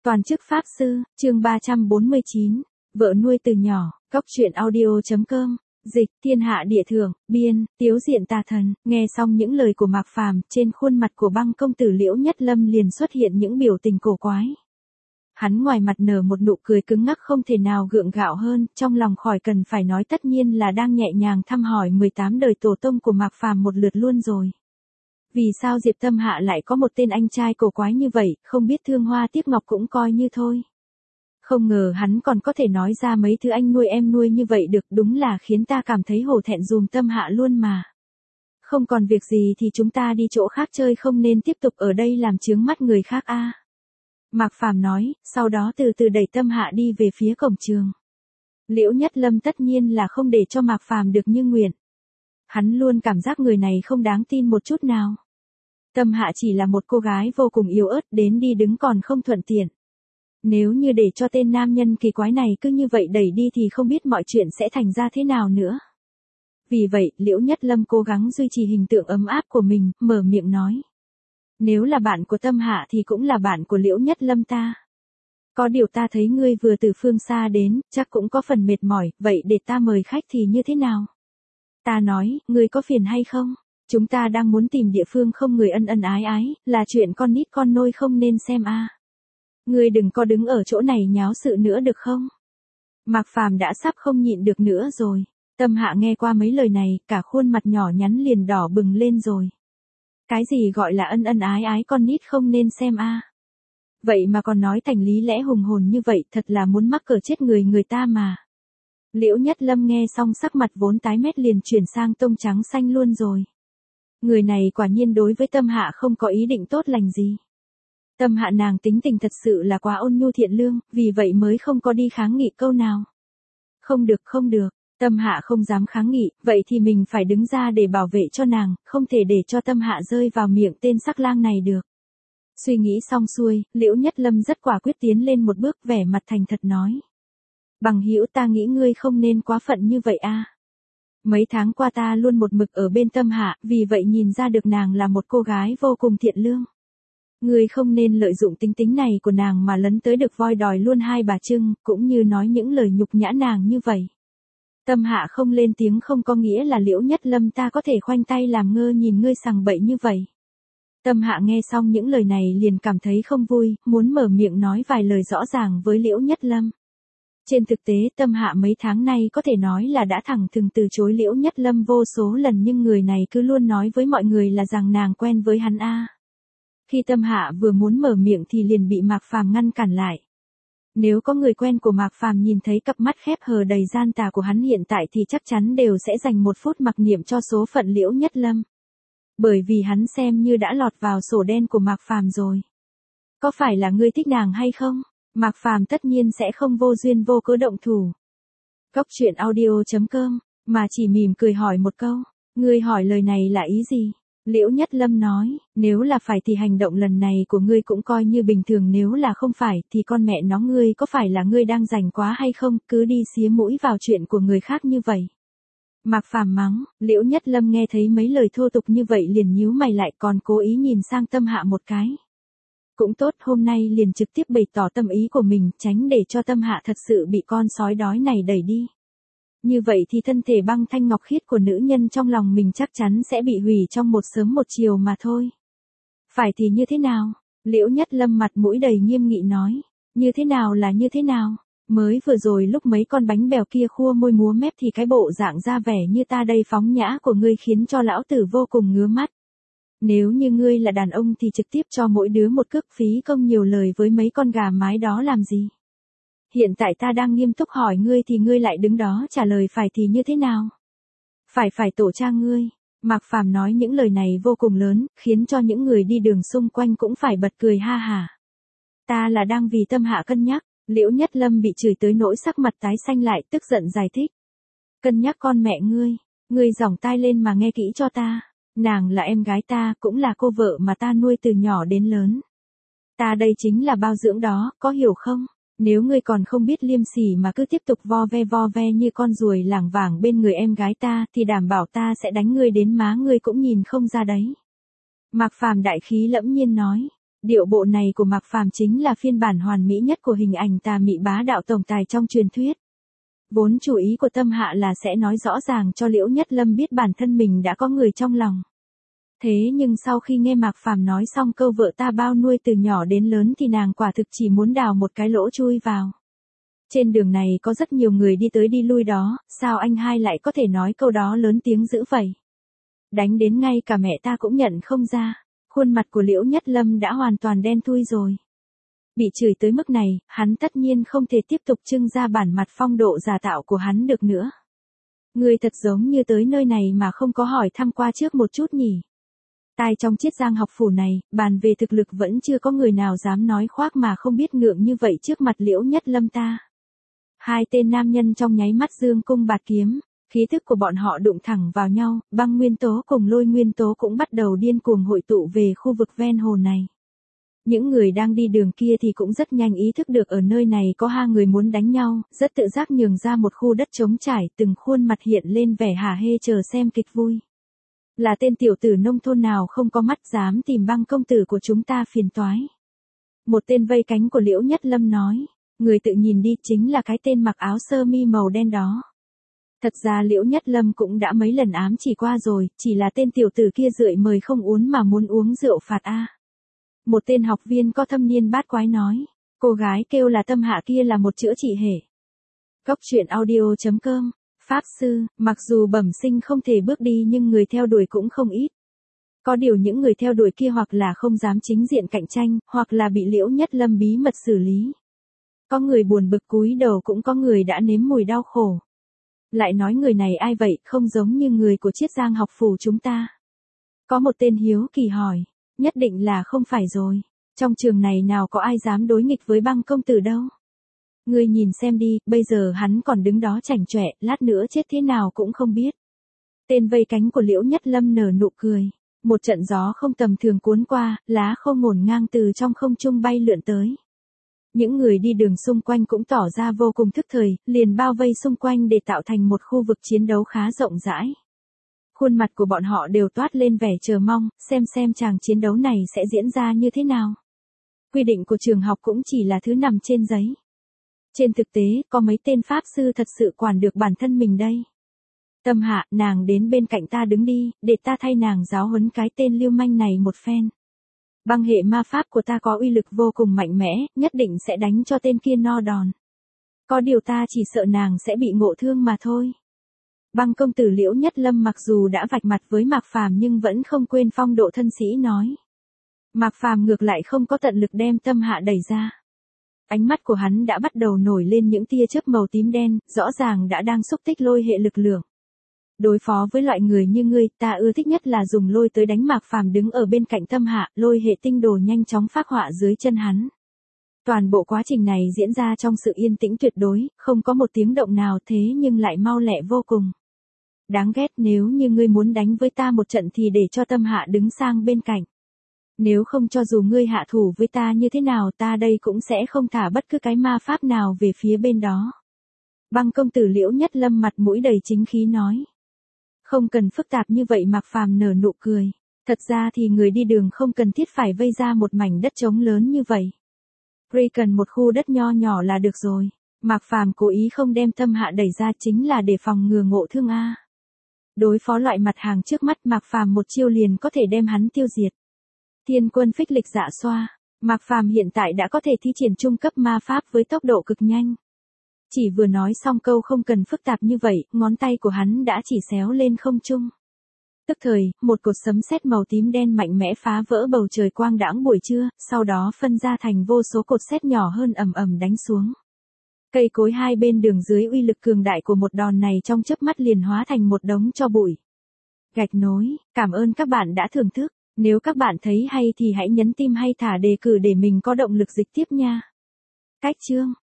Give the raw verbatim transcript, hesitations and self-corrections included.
Toàn chức Pháp Sư, chương ba trăm bốn mươi chín, vợ nuôi từ nhỏ, cóc truyện audio chấm com, dịch, thiên hạ địa thượng, biên, tiếu diện tà thần, nghe xong những lời của Mạc Phàm, trên khuôn mặt của băng công tử Liễu Nhất Lâm liền xuất hiện những biểu tình cổ quái. Hắn ngoài mặt nở một nụ cười cứng ngắc không thể nào gượng gạo hơn, trong lòng khỏi cần phải nói tất nhiên là đang nhẹ nhàng thăm hỏi mười tám đời tổ tông của Mạc Phàm một lượt luôn rồi. Vì sao Diệp Tâm Hạ lại có một tên anh trai cổ quái như vậy, không biết thương hoa tiếc ngọc cũng coi như thôi. Không ngờ hắn còn có thể nói ra mấy thứ anh nuôi em nuôi như vậy được, đúng là khiến ta cảm thấy hổ thẹn dùm Tâm Hạ luôn mà. Không còn việc gì thì chúng ta đi chỗ khác chơi, không nên tiếp tục ở đây làm chướng mắt người khác a. À. Mạc Phàm nói, sau đó từ từ đẩy Tâm Hạ đi về phía cổng trường. Liễu Nhất Lâm tất nhiên là không để cho Mạc Phàm được như nguyện. Hắn luôn cảm giác người này không đáng tin một chút nào. Tâm Hạ chỉ là một cô gái vô cùng yếu ớt, đến đi đứng còn không thuận tiện. Nếu như để cho tên nam nhân kỳ quái này cứ như vậy đẩy đi thì không biết mọi chuyện sẽ thành ra thế nào nữa. Vì vậy, Liễu Nhất Lâm cố gắng duy trì hình tượng ấm áp của mình, mở miệng nói. Nếu là bạn của Tâm Hạ thì cũng là bạn của Liễu Nhất Lâm ta. Có điều ta thấy ngươi vừa từ phương xa đến, chắc cũng có phần mệt mỏi, vậy để ta mời khách thì như thế nào? Ta nói, ngươi có phiền hay không? Chúng ta đang muốn tìm địa phương không người ân ân ái ái, là chuyện con nít con nôi không nên xem a. À. Ngươi đừng có đứng ở chỗ này nháo sự nữa được không? Mạc Phàm đã sắp không nhịn được nữa rồi. Tâm Hạ nghe qua mấy lời này, cả khuôn mặt nhỏ nhắn liền đỏ bừng lên rồi. Cái gì gọi là ân ân ái ái con nít không nên xem a? À. Vậy mà còn nói thành lý lẽ hùng hồn như vậy, thật là muốn mắc cỡ chết người người ta mà. Liễu Nhất Lâm nghe xong sắc mặt vốn tái mét liền chuyển sang tông trắng xanh luôn rồi. Người này quả nhiên đối với Tâm Hạ không có ý định tốt lành gì. Tâm Hạ nàng tính tình thật sự là quá ôn nhu thiện lương, vì vậy mới không có đi kháng nghị câu nào. Không được không được, Tâm Hạ không dám kháng nghị, vậy thì mình phải đứng ra để bảo vệ cho nàng, không thể để cho Tâm Hạ rơi vào miệng tên sắc lang này được. Suy nghĩ xong xuôi, Liễu Nhất Lâm rất quả quyết tiến lên một bước, vẻ mặt thành thật nói. Bằng hữu, ta nghĩ ngươi không nên quá phận như vậy a. À. Mấy tháng qua ta luôn một mực ở bên Tâm Hạ, vì vậy nhìn ra được nàng là một cô gái vô cùng thiện lương. Ngươi không nên lợi dụng tính tính này của nàng mà lấn tới được voi đòi luôn hai bà trưng, cũng như nói những lời nhục nhã nàng như vậy. Tâm Hạ không lên tiếng không có nghĩa là Liễu Nhất Lâm ta có thể khoanh tay làm ngơ nhìn ngươi sằng bậy như vậy. Tâm Hạ nghe xong những lời này liền cảm thấy không vui, muốn mở miệng nói vài lời rõ ràng với Liễu Nhất Lâm. Trên thực tế Tâm Hạ mấy tháng nay có thể nói là đã thẳng thừng từ chối Liễu Nhất Lâm vô số lần, nhưng người này cứ luôn nói với mọi người là rằng nàng quen với hắn a. À. Khi Tâm Hạ vừa muốn mở miệng thì liền bị Mạc Phàm ngăn cản lại. Nếu có người quen của Mạc Phàm nhìn thấy cặp mắt khép hờ đầy gian tà của hắn hiện tại thì chắc chắn đều sẽ dành một phút mặc niệm cho số phận Liễu Nhất Lâm. Bởi vì hắn xem như đã lọt vào sổ đen của Mạc Phàm rồi. Có phải là ngươi thích nàng hay không? Mạc Phàm tất nhiên sẽ không vô duyên vô cớ động thủ. Cóc truyện audio chấm com, mà chỉ mỉm cười hỏi một câu. Ngươi hỏi lời này là ý gì? Liễu Nhất Lâm nói, nếu là phải thì hành động lần này của ngươi cũng coi như bình thường, nếu là không phải thì con mẹ nó ngươi có phải là ngươi đang rảnh quá hay không, cứ đi xía mũi vào chuyện của người khác như vậy. Mạc Phàm mắng, Liễu Nhất Lâm nghe thấy mấy lời thô tục như vậy liền nhíu mày lại, còn cố ý nhìn sang Tâm Hạ một cái. Cũng tốt, hôm nay liền trực tiếp bày tỏ tâm ý của mình, tránh để cho Tâm Hạ thật sự bị con sói đói này đẩy đi. Như vậy thì thân thể băng thanh ngọc khiết của nữ nhân trong lòng mình chắc chắn sẽ bị hủy trong một sớm một chiều mà thôi. Phải thì như thế nào? Liễu Nhất Lâm mặt mũi đầy nghiêm nghị nói. Như thế nào là như thế nào? Mới vừa rồi lúc mấy con bánh bèo kia khua môi múa mép thì cái bộ dạng ra vẻ như ta đây phóng nhã của ngươi khiến cho lão tử vô cùng ngứa mắt. Nếu như ngươi là đàn ông thì trực tiếp cho mỗi đứa một cước, phí công nhiều lời với mấy con gà mái đó làm gì? Hiện tại ta đang nghiêm túc hỏi ngươi thì ngươi lại đứng đó trả lời phải thì như thế nào? Phải phải tổ cha ngươi. Mạc Phàm nói những lời này vô cùng lớn, khiến cho những người đi đường xung quanh cũng phải bật cười ha hả. Ta là đang vì Tâm Hạ cân nhắc. Liễu Nhất Lâm bị chửi tới nỗi sắc mặt tái xanh lại, tức giận giải thích. Cân nhắc con mẹ ngươi, ngươi giỏng tai lên mà nghe kỹ cho ta. Nàng là em gái ta, cũng là cô vợ mà ta nuôi từ nhỏ đến lớn. Ta đây chính là bao dưỡng đó, có hiểu không? Nếu ngươi còn không biết liêm sỉ mà cứ tiếp tục vo ve vo ve như con ruồi lảng vảng bên người em gái ta thì đảm bảo ta sẽ đánh ngươi đến má ngươi cũng nhìn không ra đấy. Mạc Phàm đại khí lẫm nhiên nói. Điệu bộ này của Mạc Phàm chính là phiên bản hoàn mỹ nhất của hình ảnh tà mị bá đạo tổng tài trong truyền thuyết. Vốn chủ ý của Tâm Hạ là sẽ nói rõ ràng cho Liễu Nhất Lâm biết bản thân mình đã có người trong lòng. Thế nhưng sau khi nghe Mạc Phàm nói xong câu vợ ta bao nuôi từ nhỏ đến lớn thì nàng quả thực chỉ muốn đào một cái lỗ chui vào. Trên đường này có rất nhiều người đi tới đi lui đó, sao anh hai lại có thể nói câu đó lớn tiếng dữ vậy? Đánh đến ngay cả mẹ ta cũng nhận không ra, khuôn mặt của Liễu Nhất Lâm đã hoàn toàn đen thui rồi. Bị chửi tới mức này, hắn tất nhiên không thể tiếp tục trưng ra bản mặt phong độ giả tạo của hắn được nữa. Người thật giống như tới nơi này mà không có hỏi thăm qua trước một chút nhỉ. Tai trong Chiết Giang học phủ này, bàn về thực lực vẫn chưa có người nào dám nói khoác mà không biết ngượng như vậy trước mặt Liễu Nhất Lâm ta. Hai tên nam nhân trong nháy mắt dương cung bạt kiếm, khí thức của bọn họ đụng thẳng vào nhau, băng nguyên tố cùng lôi nguyên tố cũng bắt đầu điên cuồng hội tụ về khu vực ven hồ này. Những người đang đi đường kia thì cũng rất nhanh ý thức được ở nơi này có hai người muốn đánh nhau, rất tự giác nhường ra một khu đất trống trải, từng khuôn mặt hiện lên vẻ hả hê chờ xem kịch vui. Là tên tiểu tử nông thôn nào không có mắt dám tìm băng công tử của chúng ta phiền toái. Một tên vây cánh của Liễu Nhất Lâm nói, người tự nhìn đi chính là cái tên mặc áo sơ mi màu đen đó. Thật ra Liễu Nhất Lâm cũng đã mấy lần ám chỉ qua rồi, chỉ là tên tiểu tử kia rượi mời không uống mà muốn uống rượu phạt a. Một tên học viên có thâm niên bát quái nói, cô gái kêu là Tâm Hạ kia là một chữa trị hệ. Cốc truyện audio chấm com, Pháp Sư, mặc dù bẩm sinh không thể bước đi nhưng người theo đuổi cũng không ít. Có điều những người theo đuổi kia hoặc là không dám chính diện cạnh tranh, hoặc là bị Liễu Nhất Lâm bí mật xử lý. Có người buồn bực cúi đầu cũng có người đã nếm mùi đau khổ. Lại nói người này ai vậy, không giống như người của Chiết Giang học phủ chúng ta. Có một tên hiếu kỳ hỏi, nhất định là không phải rồi. Trong trường này nào có ai dám đối nghịch với băng công tử đâu. Ngươi nhìn xem đi, bây giờ hắn còn đứng đó chảnh chọe, lát nữa chết thế nào cũng không biết. Tên vây cánh của Liễu Nhất Lâm nở nụ cười. Một trận gió không tầm thường cuốn qua, lá khô ngổn ngang từ trong không trung bay lượn tới. Những người đi đường xung quanh cũng tỏ ra vô cùng thức thời, liền bao vây xung quanh để tạo thành một khu vực chiến đấu khá rộng rãi. Khuôn mặt của bọn họ đều toát lên vẻ chờ mong, xem xem chàng chiến đấu này sẽ diễn ra như thế nào. Quy định của trường học cũng chỉ là thứ nằm trên giấy. Trên thực tế, có mấy tên pháp sư thật sự quản được bản thân mình đây. Tâm Hạ, nàng đến bên cạnh ta đứng đi, để ta thay nàng giáo huấn cái tên lưu manh này một phen. Băng hệ ma pháp của ta có uy lực vô cùng mạnh mẽ, nhất định sẽ đánh cho tên kia no đòn. Có điều ta chỉ sợ nàng sẽ bị ngộ thương mà thôi. Băng công tử Liễu Nhất Lâm mặc dù đã vạch mặt với Mạc Phàm nhưng vẫn không quên phong độ thân sĩ nói. Mạc Phàm ngược lại không có tận lực đem Tâm Hạ đẩy ra. Ánh mắt của hắn đã bắt đầu nổi lên những tia chớp màu tím đen, rõ ràng đã đang xúc tích lôi hệ lực lượng. Đối phó với loại người như ngươi, ta ưa thích nhất là dùng lôi tới đánh Mạc Phàm đứng ở bên cạnh Tâm Hạ, lôi hệ tinh đồ nhanh chóng phác họa dưới chân hắn. Toàn bộ quá trình này diễn ra trong sự yên tĩnh tuyệt đối, không có một tiếng động nào thế nhưng lại mau lẹ vô cùng. Đáng ghét, nếu như ngươi muốn đánh với ta một trận thì để cho Tâm Hạ đứng sang bên cạnh. Nếu không cho dù ngươi hạ thủ với ta như thế nào ta đây cũng sẽ không thả bất cứ cái ma pháp nào về phía bên đó. Băng công tử Liễu Nhất Lâm mặt mũi đầy chính khí nói. Không cần phức tạp như vậy. Mạc Phàm nở nụ cười. Thật ra thì người đi đường không cần thiết phải vây ra một mảnh đất trống lớn như vậy. Ray cần một khu đất nho nhỏ là được rồi. Mạc Phàm cố ý không đem Tâm Hạ đẩy ra chính là để phòng ngừa ngộ thương a. Đối phó loại mặt hàng trước mắt Mạc Phàm một chiêu liền có thể đem hắn tiêu diệt. Thiên quân phích lịch dạ xoa. Mạc Phàm hiện tại đã có thể thi triển trung cấp ma pháp với tốc độ cực nhanh. Chỉ vừa nói xong câu không cần phức tạp như vậy, ngón tay của hắn đã chỉ xéo lên không trung. Tức thời, một cột sấm sét màu tím đen mạnh mẽ phá vỡ bầu trời quang đãng buổi trưa, sau đó phân ra thành vô số cột sét nhỏ hơn ầm ầm đánh xuống. Cây cối hai bên đường dưới uy lực cường đại của một đòn này trong chớp mắt liền hóa thành một đống tro bụi. Gạch nối, cảm ơn các bạn đã thưởng thức. Nếu các bạn thấy hay thì hãy nhấn tim hay thả đề cử để mình có động lực dịch tiếp nha. Cách chương